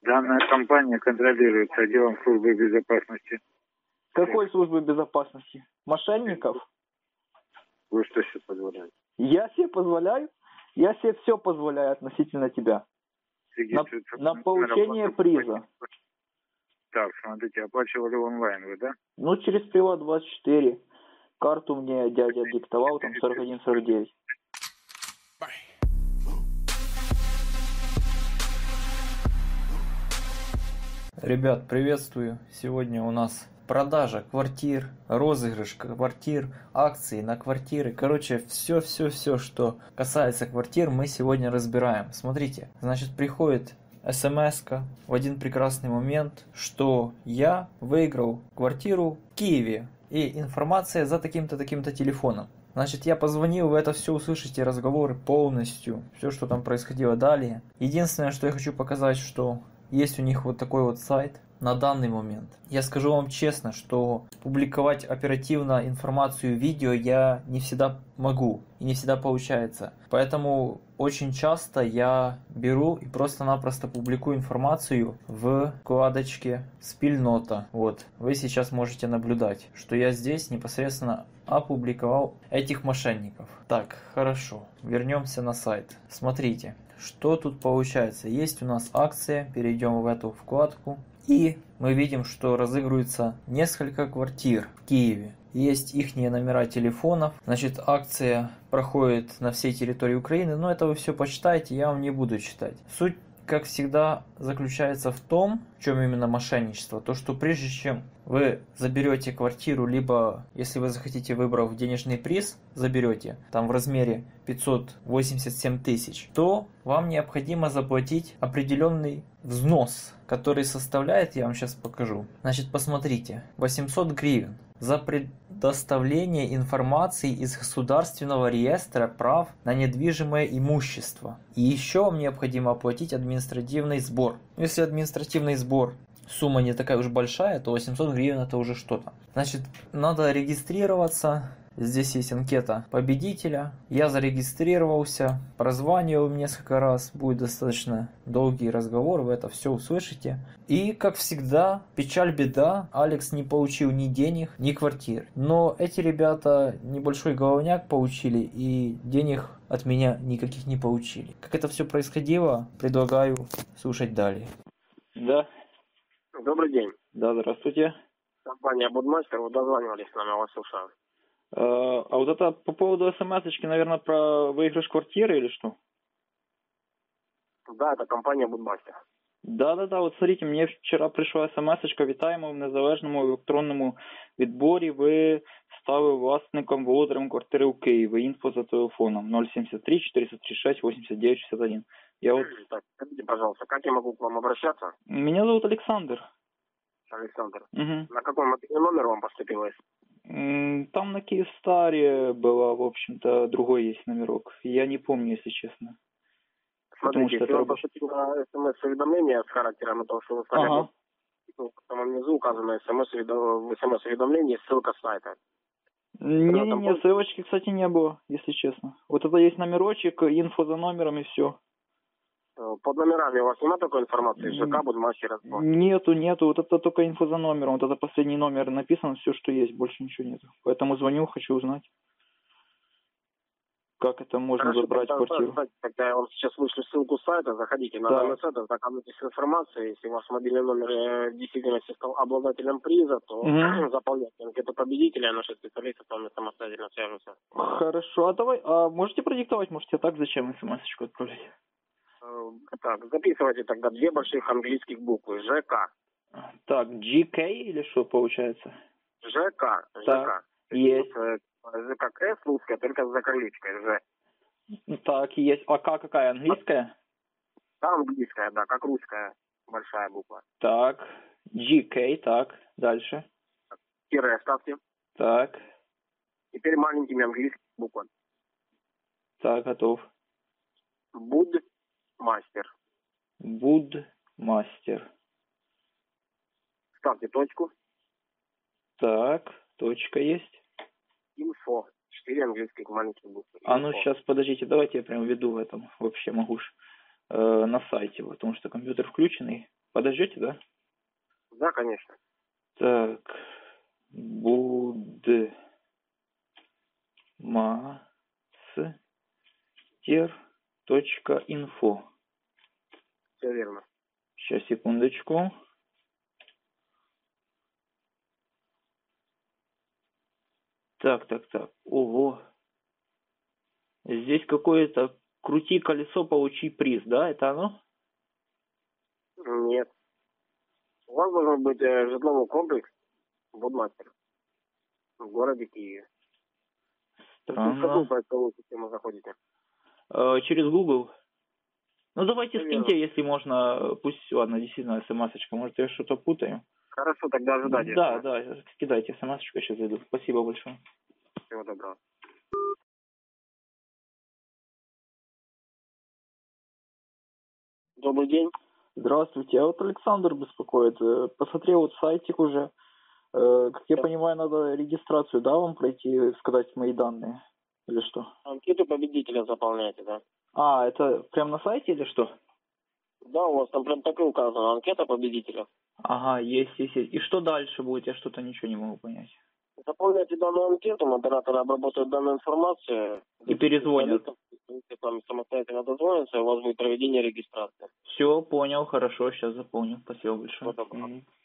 Данная компания контролируется отделом службы безопасности. Какой службы безопасности? Мошенников? Вы что себе позволяете? Я себе позволяю? Я себе все позволяю относительно тебя. На получение приза. Так, смотрите, оплачивали онлайн вы, да? Ну, через Приват24. Карту мне дядя диктовал, там 41-49. Ребят, приветствую. Сегодня у нас продажа квартир, розыгрыш квартир, акции на квартиры. Короче, все, что касается квартир, мы сегодня разбираем. Смотрите, значит, приходит смс-ка в один прекрасный момент, что я выиграл квартиру в Киеве. И информация за таким-то, таким-то телефоном. Значит, я позвонил, вы это все услышите, разговоры полностью, все, что там происходило далее. Единственное, что я хочу показать, что есть у них вот такой вот сайт на данный момент. Я скажу вам честно, что публиковать оперативно информацию в видео я не всегда могу и не всегда получается. Поэтому очень часто я беру и просто-напросто публикую информацию в вкладочке «Спільнота». Вот, вы сейчас можете наблюдать, что я здесь непосредственно опубликовал этих мошенников. Так, хорошо, вернемся на сайт. Смотрите. Что тут получается? Есть у нас акция, перейдем в эту вкладку. И мы видим, что разыгрывается несколько квартир в Киеве. Есть их номера телефонов. Значит, акция проходит на всей территории Украины. Но это вы все почитаете, я вам не буду читать. Суть, как всегда, заключается в том, в чем именно мошенничество. То, что прежде чем вы заберете квартиру, либо, если вы захотите, выбрав денежный приз, заберете, там в размере 587 тысяч, то вам необходимо заплатить определенный взнос, который составляет, я вам сейчас покажу. Значит, посмотрите, 800 гривен за предоставление информации из государственного реестра прав на недвижимое имущество. И еще вам необходимо оплатить административный сбор. Если административный сбор сумма не такая уж большая, то 800 гривен это уже что-то. Значит, надо регистрироваться. Здесь есть анкета победителя. Я зарегистрировался, прозванивал несколько раз. Будет достаточно долгий разговор, вы это все услышите. И, как всегда, печаль, беда, Алекс не получил ни денег, ни квартир. Но эти ребята небольшой головняк получили и денег от меня никаких не получили. Как это все происходило, предлагаю слушать далее. Да. Добрый день. Да, здравствуйте. Компания «Будмастер», вы дозванивались нам, я вас слушаю. А вот это по поводу смс-очки, наверное, про выигрыш квартиры или что? Да, это компания «Будмастер». Да, вот смотрите, мне вчора прийшла смс-очка, вітаємо в незалежному електронному відборі, ви стали власником володарем квартири у Києві, інфо за телефоном 073 436 89 61. Так, скажите, пожалуйста, как я могу к вам обращаться? Меня зовут Александр. Александр. Угу. На какой номер вам поступило? Там на Киевстаре было, в общем-то, другой есть номерок. Я не помню, если честно. Смотрите, если вам поступило смс-уведомление с характером того, что вы стали, там внизу указано в смс-уведомлении ссылка с сайта. Не, ссылочки, кстати, не было, если честно. Вот это есть номерочек, инфо за номером и все. Под номерами у вас нема такой информации? ЖК, Будмастер? Нету. Вот это только инфо за номером. Вот это последний номер написан, все, что есть, больше ничего нету. Поэтому звоню, хочу узнать, как это можно забрать квартиру. Тогда я вам сейчас вышлю ссылку с сайта, заходите на данный сайт, ознакомьтесь с информацией. Если ваш мобильный номер в действительности стал обладателем приза, то заполняйте анкету победителя, наши специалисты с вами самостоятельно свяжутся. Хорошо, а можете продиктовать, можете так, зачем смс-очку отправлять? Так, записывайте тогда две больших английских буквы. ЖК. Так, GK или что получается? ЖК. Так, есть. Ж как С русская, только с закорличкой. Ж. Так, есть. А К какая? Английская? Да, английская, да, как русская большая буква. Так, GK, так, дальше. Тире ставьте. Так. Теперь маленькими английскими буквами. Так, готов. Будмастер. Будмастер. Ставьте точку. Так, точка есть. Инфо. 4 английских маленьких буквы. А ну сейчас, подождите, давайте я прям введу в этом. Вообще могу на сайте, потому что компьютер включенный. Подождете, да? Да, конечно. Так, budmaster.info. Все верно. Сейчас, секундочку. Так. Ого. Здесь какое-то крути колесо, получи приз, да? Это оно? Нет. У вас должен быть житловой комплекс Будмастер в городе Киеве. В какую Странно. поисковую систему заходите? Через Google. Ну, давайте Все скиньте, верно. если можно. Пусть, ладно, действительно, смс-очка. Может, я что-то путаю. Хорошо, тогда ожидайте. Да, кидайте смс-очку, сейчас зайду. Спасибо большое. Всего доброго. Добрый день. Здравствуйте, а вот Александр беспокоит. Посмотрел вот сайтик уже. Как я понимаю, надо регистрацию, да, вам пройти, сказать мои данные? Или что? Анкету победителя заполняете, да? А, это прям на сайте или что? Да, у вас там прям так и указано. Анкета победителя. Ага, есть. И что дальше будет? Я что-то ничего не могу понять. Заполняйте данную анкету, модераторы обработают данную информацию. И перезвонят. Если с вами самостоятельно дозвониться, у вас будет проведение регистрации. Все, понял, хорошо, сейчас запомню. Спасибо большое. Всего доброго.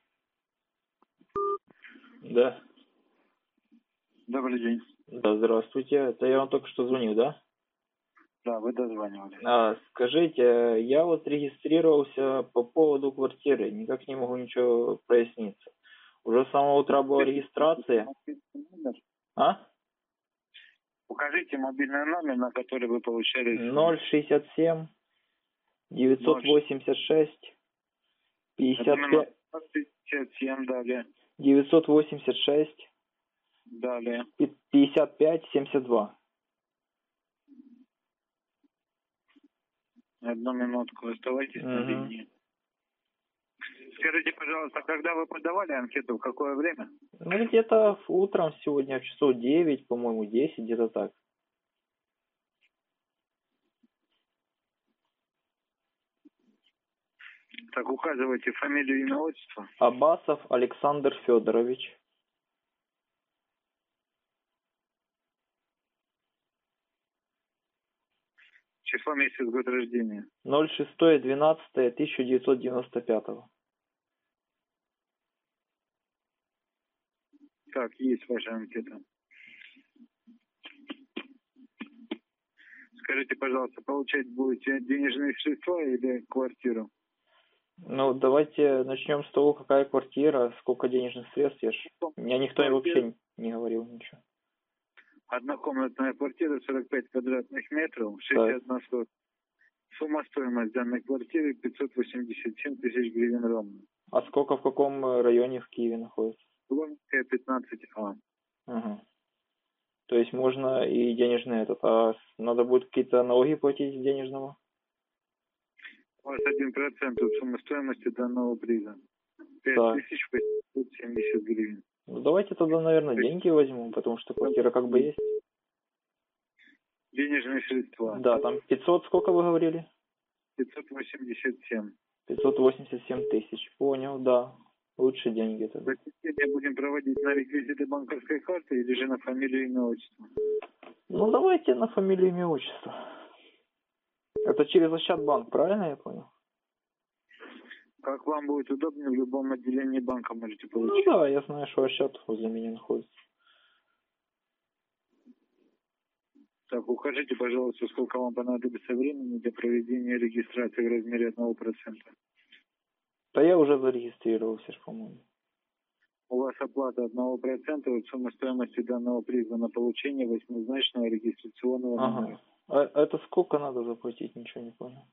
Да. Добрый день. Да, здравствуйте. Это я вам только что звонил, да? Да, вы дозванивались. Скажите, я вот регистрировался по поводу квартиры, никак не могу ничего проясниться. Уже с самого утра была регистрация. А? Укажите мобильный номер, на который вы получали... 067 986 55 67, далее. 986 Далее. 55 72. Одну минутку, оставайтесь на линии. Скажите, пожалуйста, когда вы подавали анкету, в какое время? Ну, где-то утром сегодня, часов 9, по-моему, 10, где-то так. Так, указывайте фамилию, имя, отчество. Абасов Александр Федорович. Число, месяц, год рождения. 06.12.1995. Так, есть ваша анкета. Скажите, пожалуйста, получать будете денежные средства или квартиру? Ну, давайте начнем с того, какая квартира, сколько денежных средств. Меня никто вообще не говорил ничего. Однокомнатная квартира, 45 квадратных метров, 61 сотка. Сумма стоимость данной квартиры 587 тысяч гривен ровно. А сколько в каком районе в Киеве находится? Логинская, 15А. Ага. То есть можно и денежный этот. А надо будет какие-то налоги платить с денежного? У вас 1% от суммы стоимости данного приза. 5870 гривен. Ну, давайте тогда, наверное, деньги возьму, потому что квартира как бы есть. Денежные средства. Да, там 500, сколько вы говорили? 587. 587 тысяч. Понял, да. Лучше деньги тогда. Зачисление будем проводить на реквизиты банковской карты или же на фамилию, имя, отчество? Ну, давайте на фамилию, имя, отчество. Это через Ощадбанк, правильно я понял? Как вам будет удобнее, в любом отделении банка можете получить. Ну да, я знаю, что Ощад возле меня находится. Так, укажите, пожалуйста, сколько вам понадобится времени для проведения регистрации в размере 1%. Да я уже зарегистрировался, по-моему. У вас оплата 1% от суммы стоимости данного приза на получение восьмизначного регистрационного номера. А это сколько надо заплатить? Ничего не понял.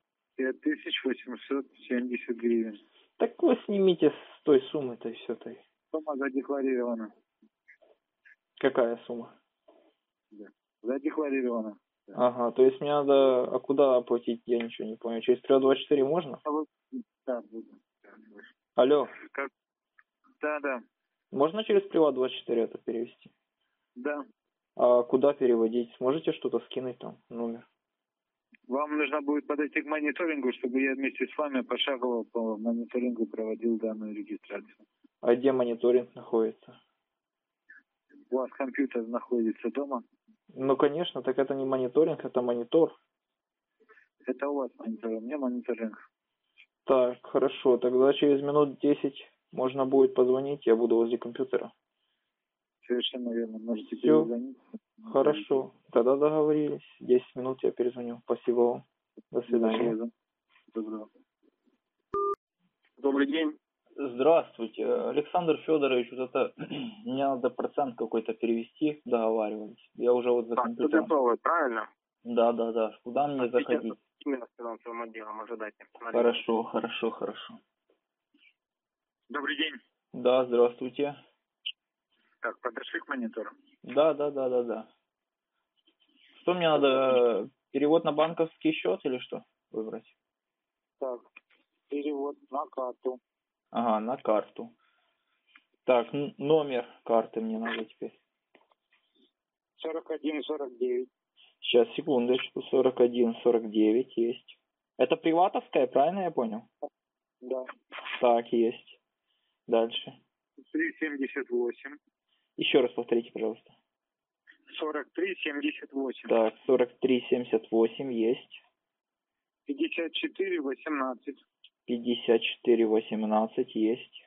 5870 гривен. Так вы снимите с той суммы-то и все-то. Сумма задекларирована. Какая сумма? Да. Задекларирована. Да. Ага, то есть мне надо... А куда оплатить? Я ничего не понял. Через 324 можно? Да, буду. Алло. Как? Да. Можно через Приват24 это перевести? Да. А куда переводить? Сможете что-то скинуть там? Номер? Вам нужно будет подойти к мониторингу, чтобы я вместе с вами пошагово по мониторингу проводил данную регистрацию. А где мониторинг находится? У вас компьютер находится дома? Ну, конечно, так это не мониторинг, это монитор. Это у вас монитор, у меня мониторинг. Так, хорошо, тогда через минут 10 можно будет позвонить, я буду возле компьютера. Совершенно верно, можете Всё. перезвонить. Хорошо, тогда договорились. 10 минут я перезвоню. Спасибо вам. До свидания. Доброго. Добрый день. Здравствуйте, Александр Федорович, вот это мне надо процент какой-то перевести, договаривались. Я уже вот за компьютером. Готовы, правильно? Да. Куда мне заходить? Именно с финансовым отделом ожидайте. Хорошо. Добрый день. Да, здравствуйте. Так, подошли к монитору? Да. Что мне надо, перевод на банковский счет или что выбрать? Так, перевод на карту. Ага, на карту. Так, номер карты мне надо теперь. 4149. Сейчас, секундочку. 4149 есть. Это приватовская, правильно я понял? Да. Так, есть. Дальше. 378. Еще раз повторите, пожалуйста. 4378. Так, 4378 есть. 5418. 5418 есть.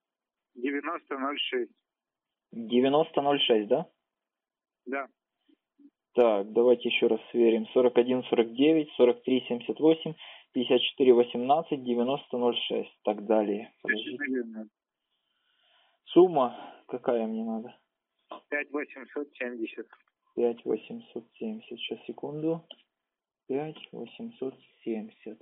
9006. 9006, да? Да. Так, давайте еще раз сверим. 4149, 4378, 5418, 9006. Так далее. Подожди. Сумма какая мне надо? 5870. 5870. Сейчас, секунду. 5870.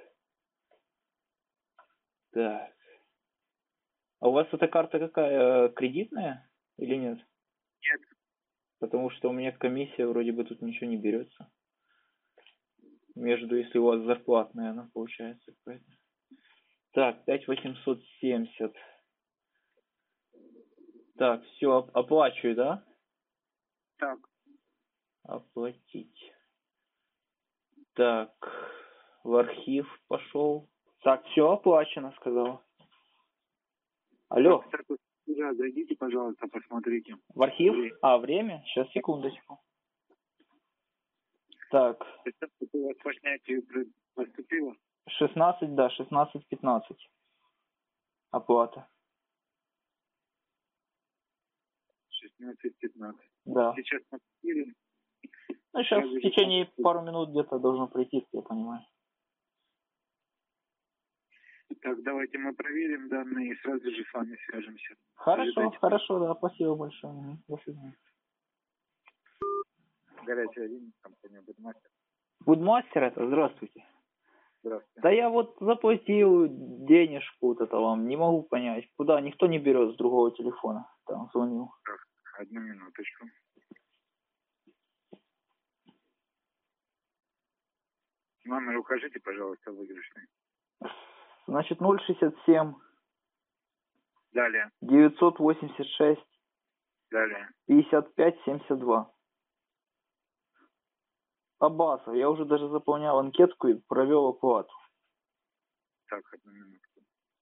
Так. А у вас эта карта какая? Кредитная или нет? Нет. Потому что у меня комиссия вроде бы тут ничего не берется. Между, если у вас зарплатная она получается. Так, 5870. Так, все, оплачиваю, да? Так. Оплатить. Так, в архив пошел. Так, все оплачено, сказала. Алло. Да, зайдите, пожалуйста, посмотрите. В архив? Время? Сейчас, секундочку. Так. Это у вас по снятию поступило? 16:15. Оплата. 16:15. Да. Сейчас поступили? Ну, сейчас в течение пару минут где-то должно прийти, я понимаю. Так, давайте мы проверим данные и сразу же с вами свяжемся. Хорошо, да, спасибо большое. До свидания. Горячая линия, компания Будмастер. Будмастер это? Здравствуйте. Здравствуйте. Да я вот заплатил денежку вот это вам, не могу понять, куда, никто не берет с другого телефона, там звонил. Так, одну минуточку. Номер укажите, пожалуйста, выигрышный. Значит, 067. Далее. 986. Далее. 5572. Аббасов. Я уже даже заполнял анкетку и провел оплату. Так, одну минутку.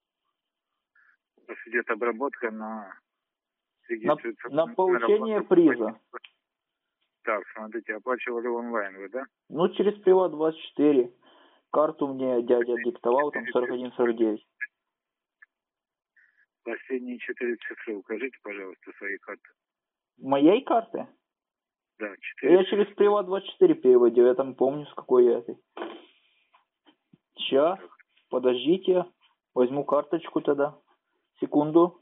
У нас идет обработка на получение приза. Так, смотрите, оплачивали онлайн вы, да? Ну, через Приват24. Карту мне дядя диктовал, там 4149. Последние 4 цифры укажите, пожалуйста, свои карты. Моей карты? Да, 4. Я через Приват24 переводил, я там помню, с какой я этой. Сейчас, подождите, возьму карточку тогда. Секунду.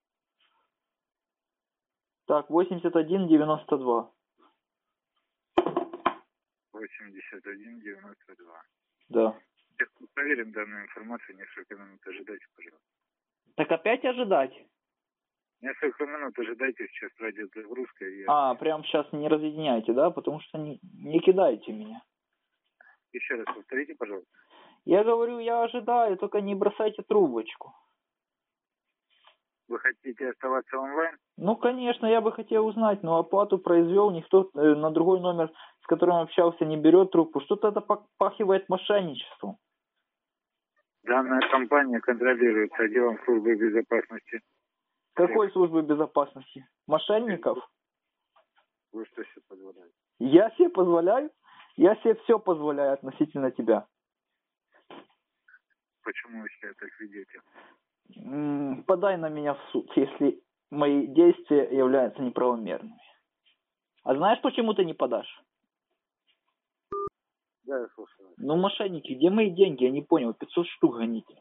Так, 8192. 8192. Да. Проверим данную информацию, несколько минут ожидайте, пожалуйста. Так опять ожидать? Несколько минут ожидайте, сейчас пройдет загрузка. Прям сейчас не разъединяйте, да? Потому что не кидайте меня. Еще раз повторите, пожалуйста. Я говорю, я ожидаю, только не бросайте трубочку. Вы хотите оставаться онлайн? Ну, конечно, я бы хотел узнать, но оплату произвел, никто на другой номер, с которым общался, не берет трубку. Что-то это попахивает мошенничеством. Данная компания контролируется отделом службы безопасности. Какой службы безопасности? Мошенников? Вы что себе позволяете? Я себе позволяю? Я себе все позволяю относительно тебя. Почему вы себя так ведете? Подай на меня в суд, если мои действия являются неправомерными. А знаешь, почему ты не подашь? Да, я слушаю. Ну, мошенники, где мои деньги? Я не понял, 500 штук гоните.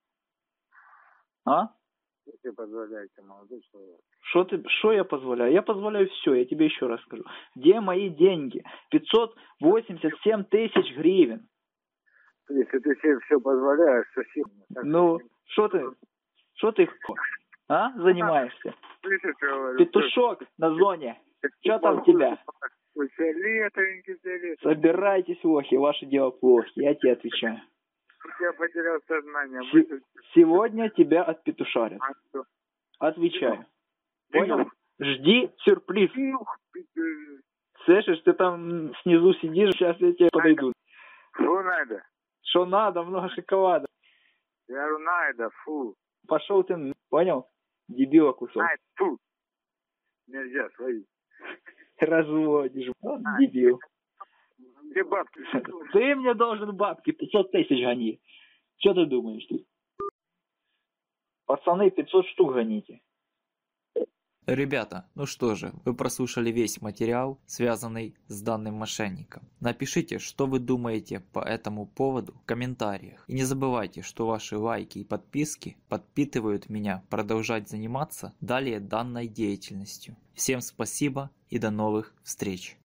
А? Вы себе позволяете, молодой человек. Что я позволяю? Я позволяю все, я тебе еще раз скажу. Где мои деньги? 587 тысяч гривен. Если ты себе все позволяешь, совсем... Ну, что ты занимаешься? Петушок на зоне. Что там у тебя? Собирайтесь, лохи, ваше дело плохо, я тебе отвечаю. Я потерял сознание. Сегодня тебя отпетушарят. Отвечаю. Понял? Жди сюрприз. Слышишь, ты там снизу сидишь, сейчас я тебе подойду. Что надо? Что надо, много шоколада. Я говорю, надо, фу. Пошел ты, понял? Дебила кусок. Фу. Нельзя, свои. Разводишь, дебил. Где бабки? Ты мне должен бабки, 500 тысяч гони. Что ты думаешь тут? Пацаны, 500 штук гоните. Ребята, ну что же, вы прослушали весь материал, связанный с данным мошенником. Напишите, что вы думаете по этому поводу в комментариях. И не забывайте, что ваши лайки и подписки подпитывают меня продолжать заниматься далее данной деятельностью. Всем спасибо и до новых встреч.